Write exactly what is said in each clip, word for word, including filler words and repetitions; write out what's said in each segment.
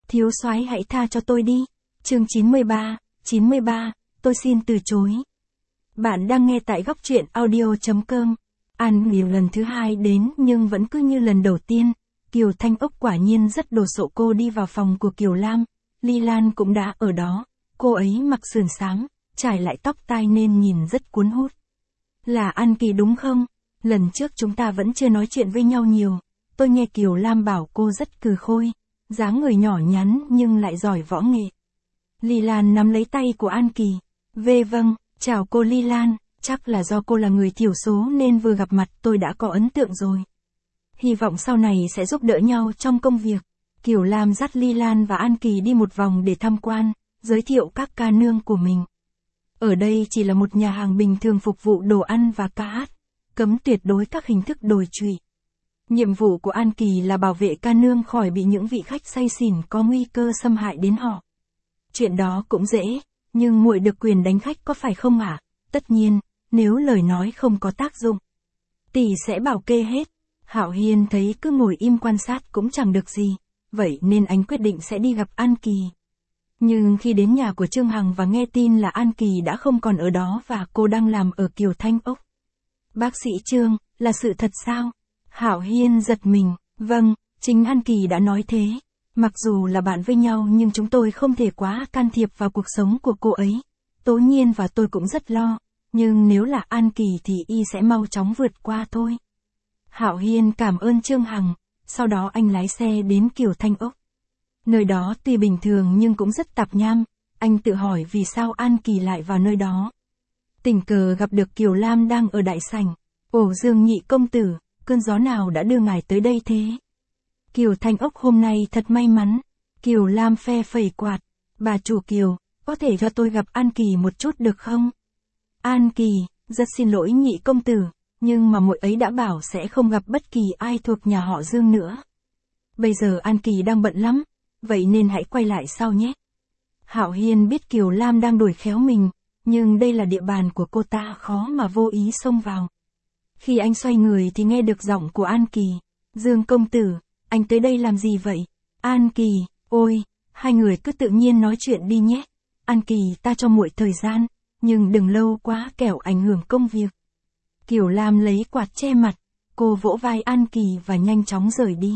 Thiếu soái hãy tha cho tôi đi. Chương chín mươi ba, chín mươi ba, tôi xin từ chối. Bạn đang nghe tại góc truyện audio.com. An Kiều lần thứ hai đến nhưng vẫn cứ như lần đầu tiên. Kiều Thanh Ốc quả nhiên rất đồ sộ. Cô đi vào phòng của Kiều Lam. Ly Lan cũng đã ở đó. Cô ấy mặc sườn xám, trải lại tóc tai nên nhìn rất cuốn hút. Là An Kỳ đúng không? Lần trước chúng ta vẫn chưa nói chuyện với nhau nhiều. Tôi nghe Kiều Lam bảo cô rất cừ khôi, dáng người nhỏ nhắn nhưng lại giỏi võ nghệ. Ly Lan nắm lấy tay của An Kỳ. Vê vâng, chào cô Ly Lan, chắc là do cô là người thiểu số nên vừa gặp mặt tôi đã có ấn tượng rồi. Hy vọng sau này sẽ giúp đỡ nhau trong công việc. Kiều Lam dắt Ly Lan và An Kỳ đi một vòng để tham quan, giới thiệu các ca nương của mình. Ở đây chỉ là một nhà hàng bình thường phục vụ đồ ăn và ca hát, cấm tuyệt đối các hình thức đồi trụy. Nhiệm vụ của An Kỳ là bảo vệ ca nương khỏi bị những vị khách say xỉn có nguy cơ xâm hại đến họ. Chuyện đó cũng dễ, nhưng muội được quyền đánh khách có phải không ạ? À? Tất nhiên, nếu lời nói không có tác dụng, tỷ sẽ bảo kê hết. Hạo Hiên thấy cứ ngồi im quan sát cũng chẳng được gì, vậy nên anh quyết định sẽ đi gặp An Kỳ. Nhưng khi đến nhà của Trương Hằng và nghe tin là An Kỳ đã không còn ở đó và cô đang làm ở Kiều Thanh Ốc. Bác sĩ Trương, là sự thật sao? Hạo Hiên giật mình, vâng, chính An Kỳ đã nói thế. Mặc dù là bạn với nhau nhưng chúng tôi không thể quá can thiệp vào cuộc sống của cô ấy. Tố Nhiên và tôi cũng rất lo, nhưng nếu là An Kỳ thì y sẽ mau chóng vượt qua thôi. Hạo Hiên cảm ơn Trương Hằng, sau đó anh lái xe đến Kiều Thanh Ốc. Nơi đó tuy bình thường nhưng cũng rất tạp nham, anh tự hỏi vì sao An Kỳ lại vào nơi đó. Tình cờ gặp được Kiều Lam đang ở đại sảnh. Ồ Dương nhị công tử, cơn gió nào đã đưa ngài tới đây thế? Kiều Thanh Ốc hôm nay thật may mắn. Kiều Lam phe phẩy quạt. Bà chủ Kiều, có thể cho tôi gặp An Kỳ một chút được không? An Kỳ, rất xin lỗi nhị công tử, nhưng mà muội ấy đã bảo sẽ không gặp bất kỳ ai thuộc nhà họ Dương nữa. Bây giờ An Kỳ đang bận lắm, vậy nên hãy quay lại sau nhé. Hạo Hiên biết Kiều Lam đang đuổi khéo mình, nhưng đây là địa bàn của cô ta, khó mà vô ý xông vào. Khi anh xoay người thì nghe được giọng của An Kỳ. Dương công tử, anh tới đây làm gì vậy? An Kỳ, ôi, hai người cứ tự nhiên nói chuyện đi nhé. An Kỳ, ta cho muội thời gian, nhưng đừng lâu quá kẻo ảnh hưởng công việc. Kiều Lam lấy quạt che mặt, cô vỗ vai An Kỳ và nhanh chóng rời đi.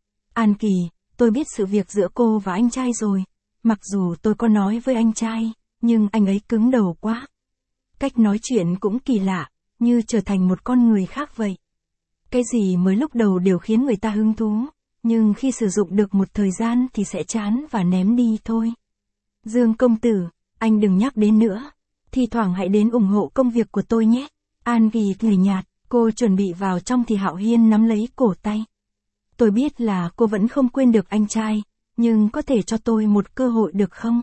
An Kỳ, tôi biết sự việc giữa cô và anh trai rồi. Mặc dù tôi có nói với anh trai, nhưng anh ấy cứng đầu quá. Cách nói chuyện cũng kỳ lạ, như trở thành một con người khác vậy. Cái gì mới lúc đầu đều khiến người ta hứng thú, nhưng khi sử dụng được một thời gian thì sẽ chán và ném đi thôi. Dương công tử, anh đừng nhắc đến nữa. Thì thoảng hãy đến ủng hộ công việc của tôi nhé. An Kỳ cười nhạt, cô chuẩn bị vào trong thì Hạo Hiên nắm lấy cổ tay. Tôi biết là cô vẫn không quên được anh trai, nhưng có thể cho tôi một cơ hội được không?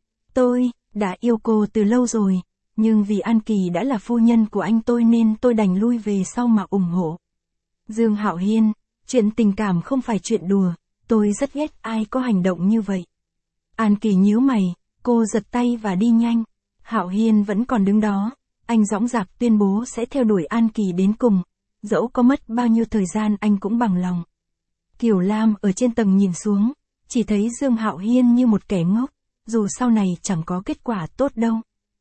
Tôi đã yêu cô từ lâu rồi, nhưng vì An Kỳ đã là phu nhân của anh tôi nên tôi đành lui về sau mà ủng hộ. Dương Hạo Hiên, chuyện tình cảm không phải chuyện đùa, tôi rất ghét ai có hành động như vậy. An Kỳ nhíu mày, cô giật tay và đi nhanh. Hạo Hiên vẫn còn đứng đó, anh dõng dạc tuyên bố sẽ theo đuổi An Kỳ đến cùng, dẫu có mất bao nhiêu thời gian anh cũng bằng lòng. Kiều Lam ở trên tầng nhìn xuống, chỉ thấy Dương Hạo Hiên như một kẻ ngốc, dù sau này chẳng có kết quả tốt đâu.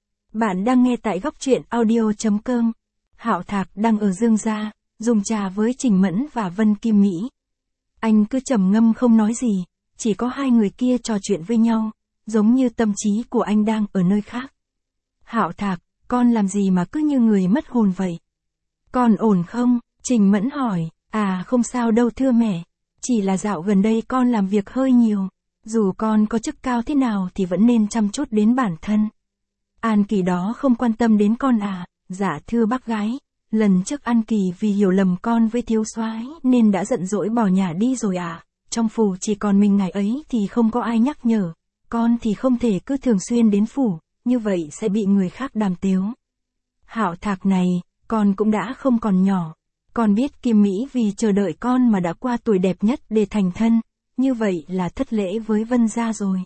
Bạn đang nghe tại góc truyện audio.com. Hạo Thạc đang ở Dương gia, dùng trà với Trình Mẫn và Vân Kim Mỹ. Anh cứ trầm ngâm không nói gì, chỉ có hai người kia trò chuyện với nhau, giống như tâm trí của anh đang ở nơi khác. Hạo Thạc, con làm gì mà cứ như người mất hồn vậy? Con ổn không? Trình Mẫn hỏi. À không sao đâu thưa mẹ, chỉ là dạo gần đây con làm việc hơi nhiều, dù con có chức cao thế nào thì vẫn nên chăm chút đến bản thân. An Kỳ đó không quan tâm đến con à? Dạ thưa bác gái, lần trước An Kỳ vì hiểu lầm con với thiếu soái nên đã giận dỗi bỏ nhà đi rồi à? Trong phủ chỉ còn mình ngài ấy thì không có ai nhắc nhở, con thì không thể cứ thường xuyên đến phủ, như vậy sẽ bị người khác đàm tiếu. Hạo Thạc này, con cũng đã không còn nhỏ. Con biết Kim Mỹ vì chờ đợi con mà đã qua tuổi đẹp nhất để thành thân, như vậy là thất lễ với Vân gia rồi.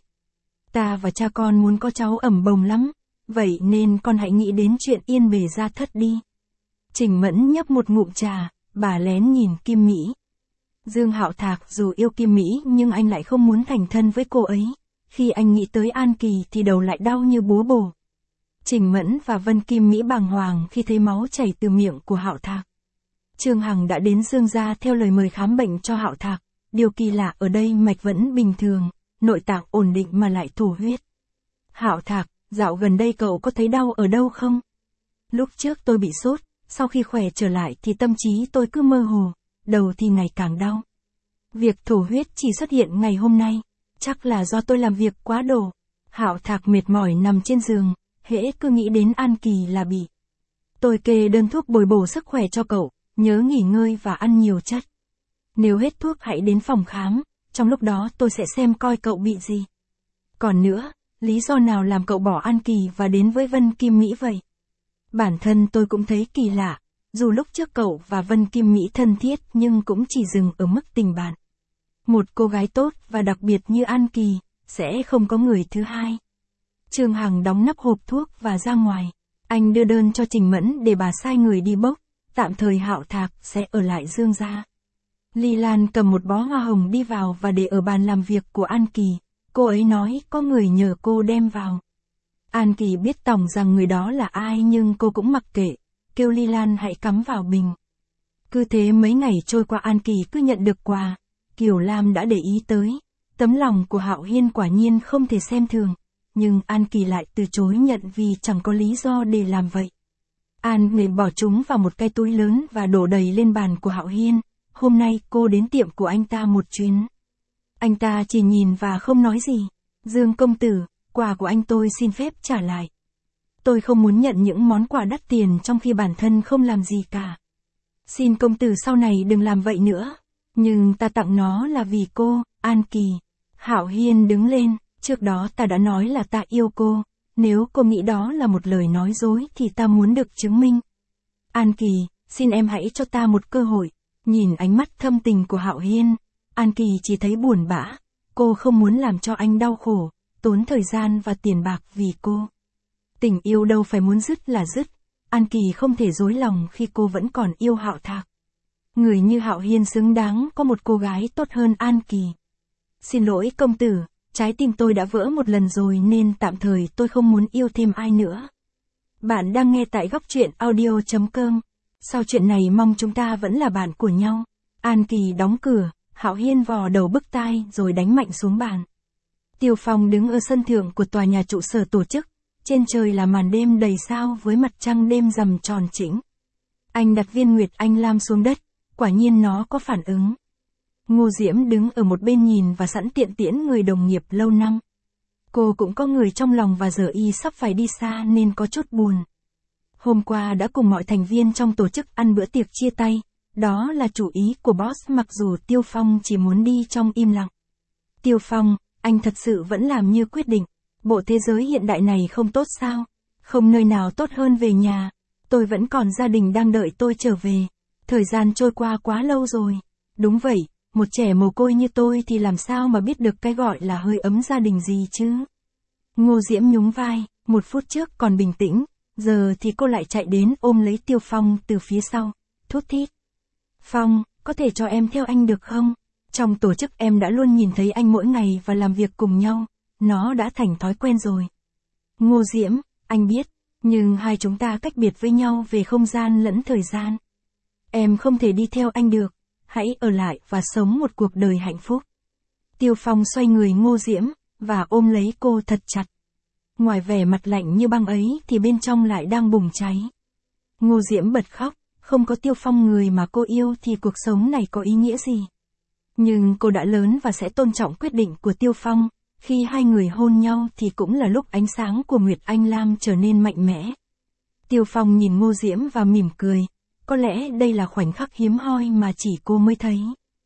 Ta và cha con muốn có cháu ẩm bồng lắm, vậy nên con hãy nghĩ đến chuyện yên bề gia thất đi. Trình Mẫn nhấp một ngụm trà, bà lén nhìn Kim Mỹ. Dương Hạo Thạc dù yêu Kim Mỹ nhưng anh lại không muốn thành thân với cô ấy. Khi anh nghĩ tới An Kỳ thì đầu lại đau như búa bổ. Trình Mẫn và Vân Kim Mỹ bàng hoàng khi thấy máu chảy từ miệng của Hạo Thạc. Trương Hằng đã đến Dương gia theo lời mời khám bệnh cho Hạo Thạc. Điều kỳ lạ ở đây mạch vẫn bình thường, nội tạng ổn định mà lại thổ huyết. Hạo Thạc, dạo gần đây cậu có thấy đau ở đâu không? Lúc trước tôi bị sốt, sau khi khỏe trở lại thì tâm trí tôi cứ mơ hồ, đầu thì ngày càng đau. Việc thổ huyết chỉ xuất hiện ngày hôm nay, chắc là do tôi làm việc quá độ. Hạo Thạc mệt mỏi nằm trên giường, hễ cứ nghĩ đến An Kỳ là bị. Tôi kê đơn thuốc bồi bổ sức khỏe cho cậu, nhớ nghỉ ngơi và ăn nhiều chất. Nếu hết thuốc hãy đến phòng khám, trong lúc đó tôi sẽ xem coi cậu bị gì. Còn nữa, lý do nào làm cậu bỏ An Kỳ và đến với Vân Kim Mỹ vậy? Bản thân tôi cũng thấy kỳ lạ, dù lúc trước cậu và Vân Kim Mỹ thân thiết nhưng cũng chỉ dừng ở mức tình bạn. Một cô gái tốt và đặc biệt như An Kỳ, sẽ không có người thứ hai. Trương Hằng đóng nắp hộp thuốc và ra ngoài. Anh đưa đơn cho Trình Mẫn để bà sai người đi bốc, tạm thời Hạo Thạc sẽ ở lại Dương gia. Ly Lan cầm một bó hoa hồng đi vào và để ở bàn làm việc của An Kỳ. Cô ấy nói có người nhờ cô đem vào. An Kỳ biết tỏng rằng người đó là ai nhưng cô cũng mặc kệ, kêu Ly Lan hãy cắm vào bình. Cứ thế mấy ngày trôi qua An Kỳ cứ nhận được quà. Kiều Lam đã để ý tới. Tấm lòng của Hạo Hiên quả nhiên không thể xem thường. Nhưng An Kỳ lại từ chối nhận vì chẳng có lý do để làm vậy. An Kỳ bỏ chúng vào một cái túi lớn và đổ đầy lên bàn của Hạo Hiên. Hôm nay cô đến tiệm của anh ta một chuyến. Anh ta chỉ nhìn và không nói gì. Dương công tử, quà của anh tôi xin phép trả lại. Tôi không muốn nhận những món quà đắt tiền trong khi bản thân không làm gì cả. Xin công tử sau này đừng làm vậy nữa. Nhưng ta tặng nó là vì cô, An Kỳ. Hạo Hiên đứng lên, trước đó ta đã nói là ta yêu cô. Nếu cô nghĩ đó là một lời nói dối thì ta muốn được chứng minh. An Kỳ, xin em hãy cho ta một cơ hội. Nhìn ánh mắt thâm tình của Hạo Hiên, An Kỳ chỉ thấy buồn bã. Cô không muốn làm cho anh đau khổ, tốn thời gian và tiền bạc vì cô. Tình yêu đâu phải muốn dứt là dứt. An Kỳ không thể dối lòng khi cô vẫn còn yêu Hạo Thạc. Người như Hạo Hiên xứng đáng có một cô gái tốt hơn An Kỳ. Xin lỗi công tử, trái tim tôi đã vỡ một lần rồi nên tạm thời tôi không muốn yêu thêm ai nữa. Bạn đang nghe tại góc truyện audio chấm com. Sau chuyện này mong chúng ta vẫn là bạn của nhau. An Kỳ đóng cửa, Hạo Hiên vò đầu bức tai rồi đánh mạnh xuống bàn. Tiêu Phong đứng ở sân thượng của tòa nhà trụ sở tổ chức. Trên trời là màn đêm đầy sao với mặt trăng đêm rằm tròn chỉnh. Anh đặt viên Nguyệt Anh Lam xuống đất, quả nhiên nó có phản ứng. Ngô Diễm đứng ở một bên nhìn và sẵn tiện tiễn người đồng nghiệp lâu năm. Cô cũng có người trong lòng và giờ y sắp phải đi xa nên có chút buồn. Hôm qua đã cùng mọi thành viên trong tổ chức ăn bữa tiệc chia tay, đó là chủ ý của boss mặc dù Tiêu Phong chỉ muốn đi trong im lặng. Tiêu Phong, anh thật sự vẫn làm như quyết định. Bộ thế giới hiện đại này không tốt sao? Không nơi nào tốt hơn về nhà. Tôi vẫn còn gia đình đang đợi tôi trở về. Thời gian trôi qua quá lâu rồi. Đúng vậy, một trẻ mồ côi như tôi thì làm sao mà biết được cái gọi là hơi ấm gia đình gì chứ? Ngô Diễm nhún vai, một phút trước còn bình tĩnh, giờ thì cô lại chạy đến ôm lấy Tiêu Phong từ phía sau, thút thít. Phong, có thể cho em theo anh được không? Trong tổ chức em đã luôn nhìn thấy anh mỗi ngày và làm việc cùng nhau. Nó đã thành thói quen rồi. Ngô Diễm, anh biết, nhưng hai chúng ta cách biệt với nhau về không gian lẫn thời gian. Em không thể đi theo anh được, hãy ở lại và sống một cuộc đời hạnh phúc. Tiêu Phong xoay người Ngô Diễm, và ôm lấy cô thật chặt. Ngoài vẻ mặt lạnh như băng ấy thì bên trong lại đang bùng cháy. Ngô Diễm bật khóc, không có Tiêu Phong người mà cô yêu thì cuộc sống này có ý nghĩa gì? Nhưng cô đã lớn và sẽ tôn trọng quyết định của Tiêu Phong. Khi hai người hôn nhau thì cũng là lúc ánh sáng của Nguyệt Anh Lam trở nên mạnh mẽ. Tiêu Phong nhìn Ngô Diễm và mỉm cười. Có lẽ đây là khoảnh khắc hiếm hoi mà chỉ cô mới thấy.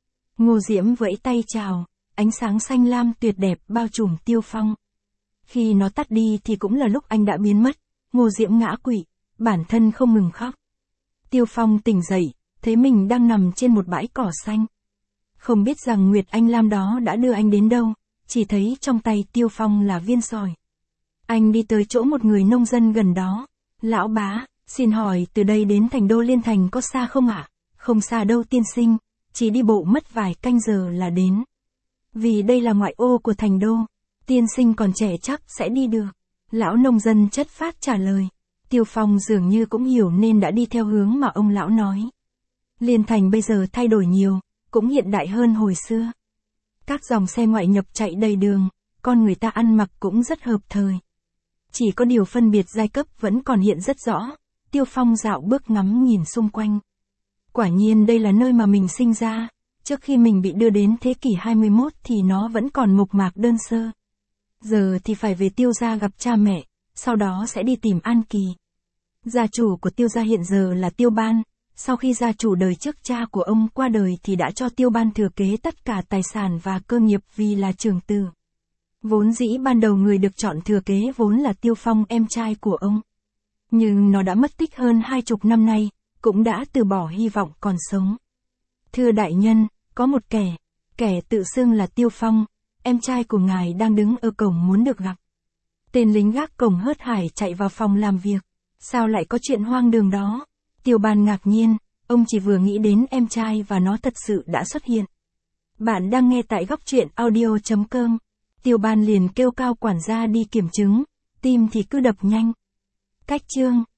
Ngô Diễm vẫy tay chào, ánh sáng xanh lam tuyệt đẹp bao trùm Tiêu Phong. Khi nó tắt đi thì cũng là lúc anh đã biến mất. Ngô Diễm ngã quỵ, bản thân không ngừng khóc. Tiêu Phong tỉnh dậy, thấy mình đang nằm trên một bãi cỏ xanh. Không biết rằng Nguyệt Anh Lam đó đã đưa anh đến đâu. Chỉ thấy trong tay Tiêu Phong là viên sỏi. Anh đi tới chỗ một người nông dân gần đó. Lão bá, xin hỏi từ đây đến thành đô Liên Thành có xa không ạ? À? Không xa đâu tiên sinh, chỉ đi bộ mất vài canh giờ là đến. Vì đây là ngoại ô của thành đô, tiên sinh còn trẻ chắc sẽ đi được. Lão nông dân chất phác trả lời. Tiêu Phong dường như cũng hiểu nên đã đi theo hướng mà ông lão nói. Liên Thành bây giờ thay đổi nhiều, cũng hiện đại hơn hồi xưa. Các dòng xe ngoại nhập chạy đầy đường, con người ta ăn mặc cũng rất hợp thời. Chỉ có điều phân biệt giai cấp vẫn còn hiện rất rõ. Tiêu Phong dạo bước ngắm nhìn xung quanh. Quả nhiên đây là nơi mà mình sinh ra, trước khi mình bị đưa đến thế kỷ hai mươi mốt thì nó vẫn còn mộc mạc đơn sơ. Giờ thì phải về Tiêu gia gặp cha mẹ, sau đó sẽ đi tìm An Kỳ. Gia chủ của Tiêu gia hiện giờ là Tiêu Ban, sau khi gia chủ đời trước cha của ông qua đời thì đã cho Tiêu Ban thừa kế tất cả tài sản và cơ nghiệp vì là trưởng tử. Vốn dĩ ban đầu người được chọn thừa kế vốn là Tiêu Phong em trai của ông. Nhưng nó đã mất tích hơn hai chục năm nay, cũng đã từ bỏ hy vọng còn sống. Thưa đại nhân, có một kẻ, kẻ tự xưng là Tiêu Phong, em trai của ngài đang đứng ở cổng muốn được gặp. Tên lính gác cổng hớt hải chạy vào phòng làm việc. Sao lại có chuyện hoang đường đó? Tiêu Ban ngạc nhiên, ông chỉ vừa nghĩ đến em trai và nó thật sự đã xuất hiện. Bạn đang nghe tại góc truyện audio chấm com. Tiêu Ban liền kêu cao quản gia đi kiểm chứng, tim thì cứ đập nhanh. Cách chương